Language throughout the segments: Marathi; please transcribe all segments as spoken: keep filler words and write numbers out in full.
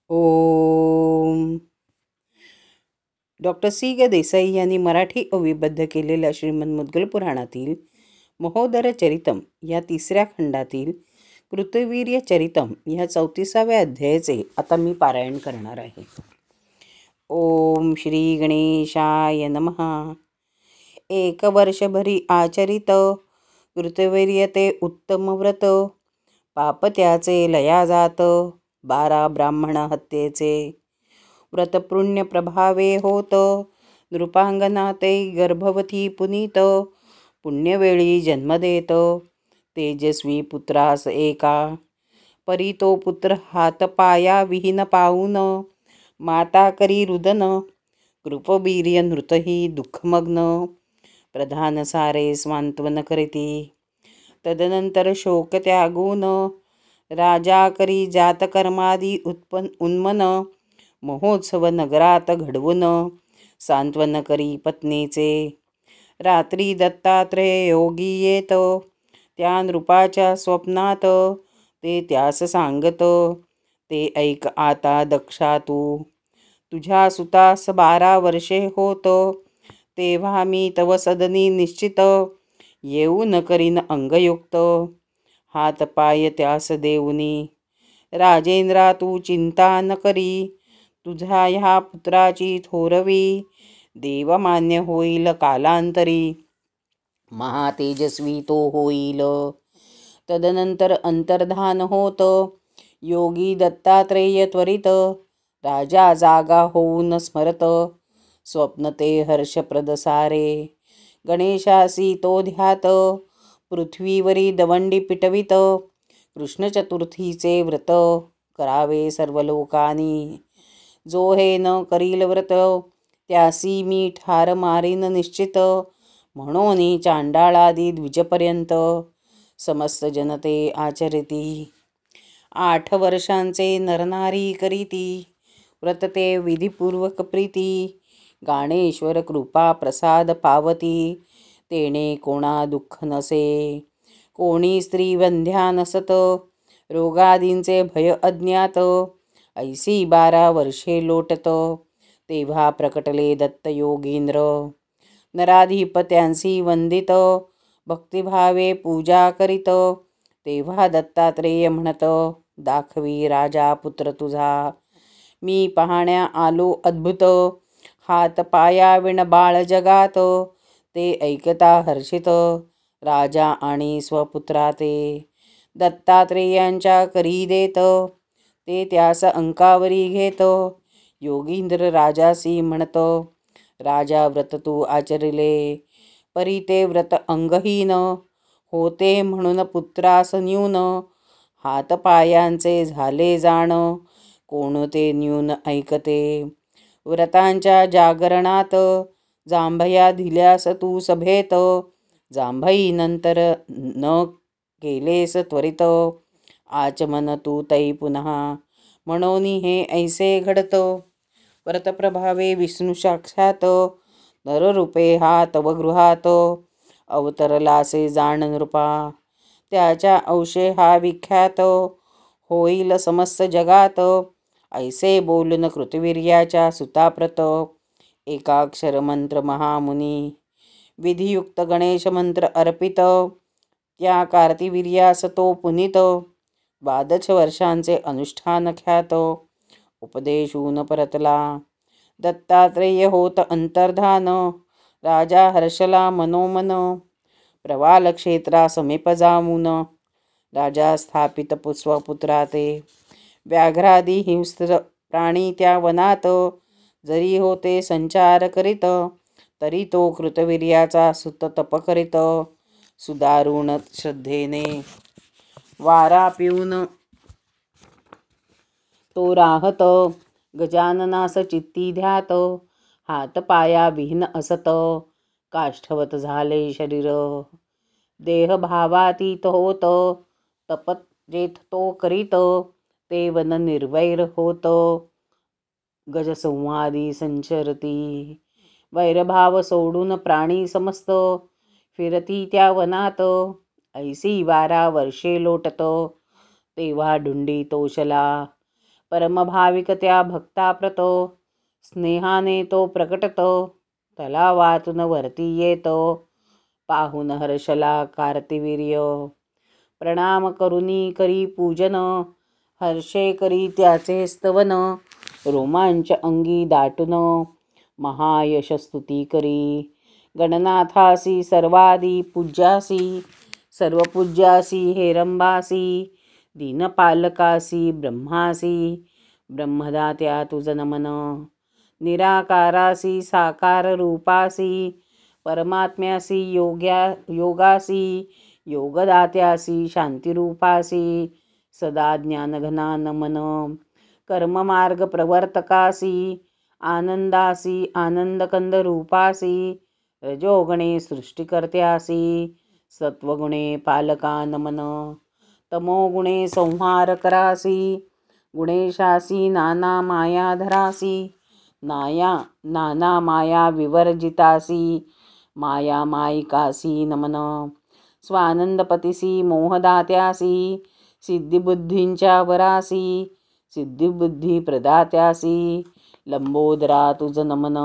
ओम. डॉक्टर सी ग देसाई यांनी मराठी अविबद्ध केलेल्या श्रीमद मुद्गल पुराणातील महोदर चरितम या तिसऱ्या खंडातील कृतवीर्य चरितम या चौतीसाव्या अध्यायाचे आता मी पारायण करणार आहे. ओम श्री गणेशाय नमः. एक वर्षभरी आचरित कृतवीर्य ते उत्तम व्रत, पाप त्याचे लया जात, बारा ब्राह्मण हत्येचे व्रतपुण्य प्रभावे होत, नृपांगना ते गर्भवती पुनीत, पुण्यवेळी जन्म देत, तेजस्वी पुत्रास एका, परी तो पुत्र हातपाया विहीन पाऊन, माता करी रुदन, कृपवीर्य नृतही दुःखमग्न, प्रधान सारे स्वांतवन करीती, तदनंतर शोक त्यागून, राजा करी जातकर्मादी उत्पन्न उन्मन, महोत्सव नगरात घडवून, सांत्वन करी पत्नीचे, रात्री दत्तात्रेय योगी येत, त्या नृपाच्या स्वप्नात, ते त्यास सांगत, ते ऐक आता दक्षा तू, तुझ्या सुतास बारा वर्षे होत, तेव्हा मी तव सदनी निश्चित, येऊन करीन अंगयुक्त, हात पाय त्यास देऊनी, राजेंद्रा तू चिंता न करी, तुझ्या ह्या पुत्राची थोरवी, देवमान्य होईल कालांतरी, महातेजस्वी तो होईल. तदनंतर अंतर्धान होत, योगी दत्तात्रेय त्वरित, राजा जागा होऊन स्मरत, स्वप्न ते हर्षप्रद सारे, गणेशासी तो ध्यात, पृथ्वीवरी दवंडी पिटवित, कृष्ण चतुर्थीचे व्रत, करावे सर्व लोकांनी, जो हे न करील व्रत, त्यासी मी ठार मारीन निश्चित, म्हणून चांडाळादी द्विजपर्यंत, समस्त जनते आचरिती, आठ वर्षांचे नरनारी करीती, व्रत ते विधिपूर्वक प्रीती, गाणेश्वर कृपा प्रसाद पावती, तेने कोणा दुःख नसे, कोणी स्त्री वंध्या नसत, रोगादींचे भय अज्ञात, ऐसी बारा वर्षे लोटत, तेव्हा प्रकटले दत्त योगींद्र, नराधिपत्यांसी वंदित, भक्तिभावे पूजा करीत, तेव्हा दत्तात्रेय म्हणत, दाखवी राजा पुत्र तुझा, मी पाहण्या आलो अद्भुत, हात पायाविण बाळ जगात, ते ऐकता हर्षित, राजा आणि स्वपुत्रा ते, दत्तात्रेयांच्या करी देत, ते त्यास अंकावरी घेत, योगींद्र राजासी म्हणत, राजा व्रत तू आचरिले, परी ते व्रत अंगहीन, होते म्हणून पुत्रास न्यून, हातपायांचे झाले जाण, कोणते न्यून ऐकते, व्रतांच्या जागरणात, जांभया दिल्यास तू सभेत, जांभई नंतर न केलेस त्वरित, आचमन तू तै पुन्हा, म्हणून हे ऐसे घडत, व्रतप्रभावे विष्णू साक्षात, नररूपे हा तव गृहात, अवतरलासे जाण नृपा, त्याच्या अंशे हा विख्यात, होईल समस्त जगात, ऐसे बोलून कृतवीर्याच्या सुताप्रत, एकाक्षर मंत्र महामुनी, विधियुक्त गणेश मंत्र अर्पित, त्या कार्तिवीर्यास तो पुनीत, द्वादश वर्षांचे अनुष्ठान ख्यात, उपदेशून परतला, दत्तात्रेय होत अंतर्धान, राजा हर्षला मनोमन, प्रवाल क्षेत्रा समीप जाऊन, राजा स्थापित स्वपुत्रा ते, व्याघ्रादी हिंस्र प्राणी त्या वनात, जरी होते संचार करीत, तरी तो कृतवीर्याचा सुत तप करीत, सुदारुण श्रद्धेने, वारा पिऊन तो राहत, गजाननास चित्ती ध्यात, हात पाया विहीन असत, काष्ठवत झाले शरीर, देह भावातीत होत, तपत जेथ तो करीत, ते वन निर्वैर होत, गजसंवादी संचरती, वैरभाव सोडून प्राणी समस्त, फिरती त्या वनात, ऐसी बारा वर्षे लोटत, तेव्हा ढुंडी तोषला, परमभाविक त्या भक्ताप्रतो स्नेहाने तो प्रकटतो. तलावातून वरती येतो पाहून हर्षला कार्तिवीर्य. प्रणाम करुनी करी पूजन हर्षे करी त्याचे स्तवन. रोमांच अंगी दाटून महायशस्तुती करी. गणनाथासी सर्वादी पूज्यासी सर्व पूज्यासी हेरंबासी. दीनपालकासी ब्रह्मासी ब्रह्मदात्या तुझ नमन. निराकारासी साकार रूपासी परमात्म्यासी योग्या योगासी. योगदात्यासी शांतिरूपासी सदा ज्ञानघना नमन. कर्ममार्ग प्रवर्तकासी आनंदासी आनंदकंद रूपासी. रजोगुणे सृष्टिकर्त्यासी सत्वगुणे पालका नमन. तमोगुणे संहार करासी गुणेशासी नाना मायाधरासी. नाया नाना माया विवर्जितासी माया मायिकासी नमन. स्वानंदपतीसी मोहदात्यासी सिद्धिबुद्धींच्या वरासी. सिद्धिबुद्धी प्रदात्यासी लंबोदरा तुझ नमन.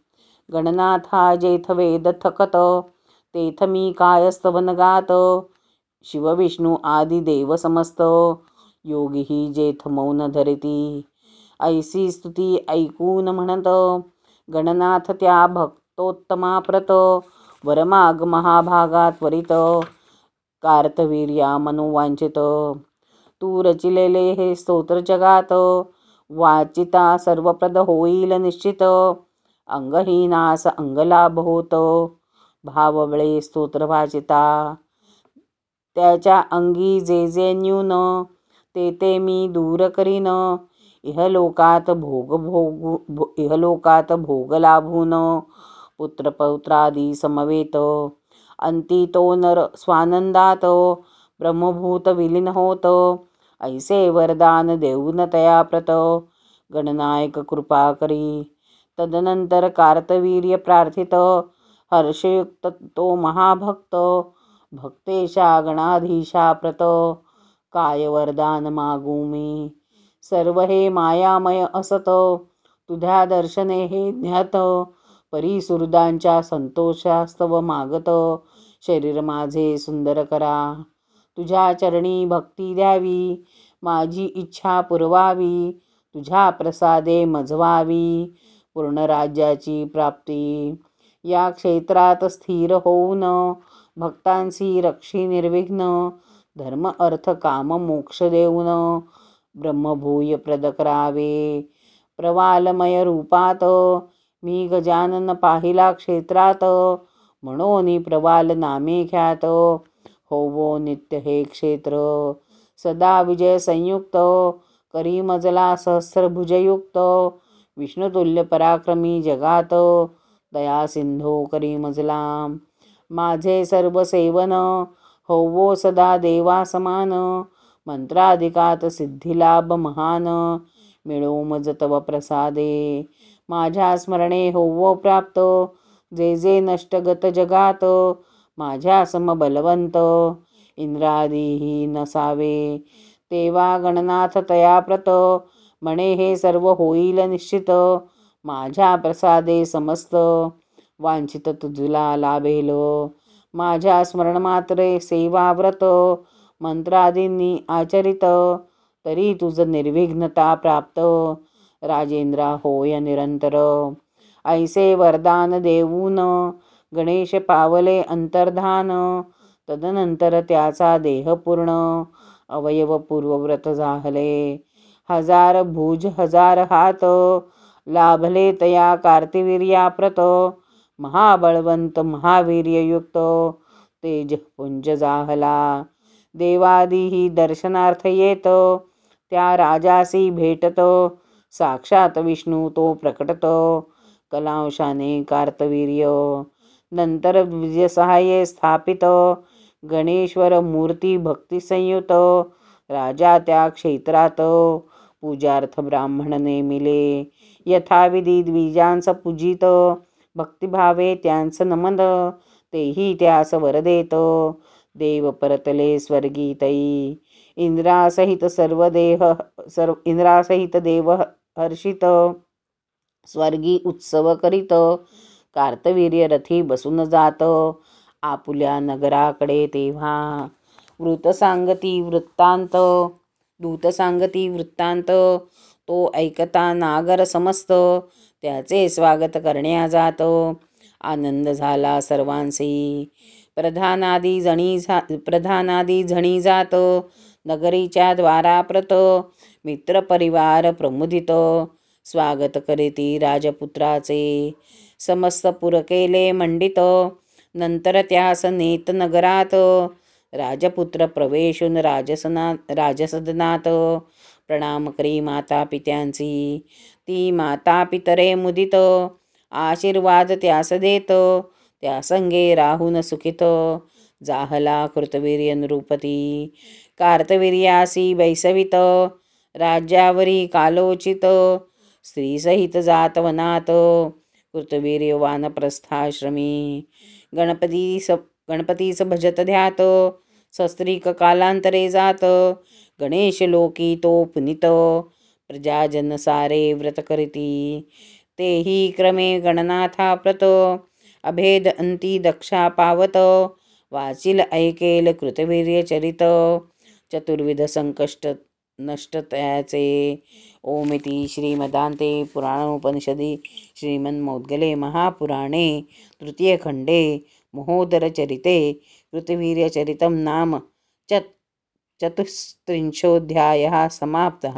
गणनाथा जेथ वेद थकत तेथ मी कायस्तवन गात. शिवविष्णू आदी देव समस्त योगीही जेथ मौन धरिती. ऐसी स्तुती ऐकून म्हणत गणनाथ त्या भक्तोत्तमाप्रत. वरमाग महाभागा त्वरित कार्तवीर्या मनोवांचित. तू रचिलेले हे स्तोत्र जगात वाचिता सर्वप्रद होईल निश्चित. अंगहीनास अंगलाभ होत भावबळे स्तोत्र वाचिता. त्याच्या अंगी जे जे न्यून ते ते मी दूर करीन. इहलोकात भोग भोग इहलोकात भोग लाभून पुत्रपौत्रादी समवेत. अंती तो नर स्वानंदात ब्रह्मभूत विलीन होत. ऐसे वरदान देऊन तयाप्रत गणनायक कृपा करी. तदनंतर कार्तवीर्य प्रार्थित हर्षयुक्त तो महाभक्त. भक्तेशा गणाधीशा प्रत काय वरदान मागू मी. सर्व हे मायामय असत तुझ्या दर्शने हे ज्ञात. परीसुहृदांच्या संतोषास्तव मागत शरीर माझे सुंदर करा. तुझ्या चरणी भक्ती द्यावी माझी इच्छा पुरवावी. तुझ्या प्रसादे मजवावी पूर्ण राज्याची प्राप्ती. या क्षेत्रात स्थिर होऊन भक्तांसी रक्षी निर्विघ्न. धर्म अर्थ काम मोक्ष देऊन ब्रह्मभूय प्रद करावे. प्रवालमय रूपात मी गजानन पाहिला क्षेत्रात. म्हणून प्रवाल नामे ख्यात होवो नित्य हे क्षेत्र. सदा विजय संयुक्त करी मजला सहस्रभुजयुक्त. विष्णुतुल्य पराक्रमी जगात दया सिंधू करी मजला. माझे सर्व सेवन होवो सदा देवा समान. मंत्राधिकात सिद्धिलाभ महान मिळो मज तव प्रसादे. माझ्या स्मरणे होवो प्राप्त जे जे नष्टगत जगात. माझ्या सम बलवंत इंद्रादीही नसावे. तेव्हा गणनाथ तयाप्रत म्हणे हे सर्व होईल निश्चित. माझ्या प्रसादे समस्त वांछित तुझला लाभेल. माझ्या स्मरणमात्रे सेवाव्रत मंत्रादींनी आचरित. तरी तुझ निर्विघ्नता प्राप्त राजेंद्रा होय निरंतर. ऐसे वरदान देऊन गणेश पावले अंतर्धान. तदनंतर त्याचा देह पूर्ण अवयव पूर्वव्रत झाले. हजार भुज हजार हात लाभले तया कार्तिवीर्याप्रत. महाबळवंत महावीर्ययुक्त तेज पुंज जाहला. देवादीही दर्शनार्थ येत त्या राजासी भेटत. साक्षात विष्णू तो प्रकटत कलांशाने कार्तवीर्य. नंतर विजयसहाय्ये स्थापित गणेश्वर मूर्ती भक्तिसंयुत. राजा त्या क्षेत्रात पूजार्थ ब्राह्मण नेमिले. यथाविधी द्विजांस पूजित भक्तिभावे त्यांस नमन. तेही त्यास वर देत देव परतले स्वर्गी तई. इंद्रासहित सर्व देह सर्व इंद्रासहित देव हर्षित स्वर्गी उत्सव करीत कार्तवीर्य रथी बसून जात आपुल्या नगराकडे तेव्हा वृत सांगती वृत्तांत दूत सांगती वृत्तांत तो ऐकता नागर समस्त त्याचे स्वागत करण्या जात आनंद झाला सर्वांसी प्रधानादी जणी झा प्रधानादी झणी जात नगरीच्या द्वाराप्रत मित्र परिवार प्रमुदित स्वागत करीती राजपुत्राचे समस्त पुर केले मंडित नंतर त्यास नेत नगरात राजपुत्र प्रवेशून राजसना राजसदनात प्रणाम करी माता पित्यांची ती माता पितरे मुदित आशीर्वाद त्यास देत त्या संगे राहून सुखित जाहला कृतवीर्य नृपती कार्तवीर्यासी बैसवित राज्यावरी कालोचित स्त्रीसहित जात वनात कृतवीर्य वानप्रस्थाश्रमी गणपतीस गणपतीस भजत ध्यात सस्त्रीक कालांतरे जात गणेश लोकी तो पुनित प्रजाजन सारे व्रत करीती तेही क्रमे गणनाथा प्रत अभेद अंती दक्षा पावत वाचिल ऐकेल कृतवीर्य चरित चतुर्विध संकष्ट नष्ट तयाचे ओमिति श्रीमदान्ते पुराणोपनिषदि श्रीमन्मौद्गले महापुराणे तृतीयखण्डे महोदरचरिते कृतवीर्यचरितं नाम चत् चतुस्त्रिंशोऽध्यायः समाप्तः।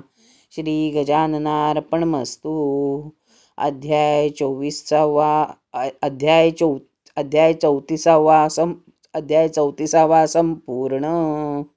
श्रीगजाननार्पणमस्तु। अध्याय चोवीसावा अध्याय चौ अध्याय चौतीसावा सं अध्याय चौतीसावा संपूर्ण।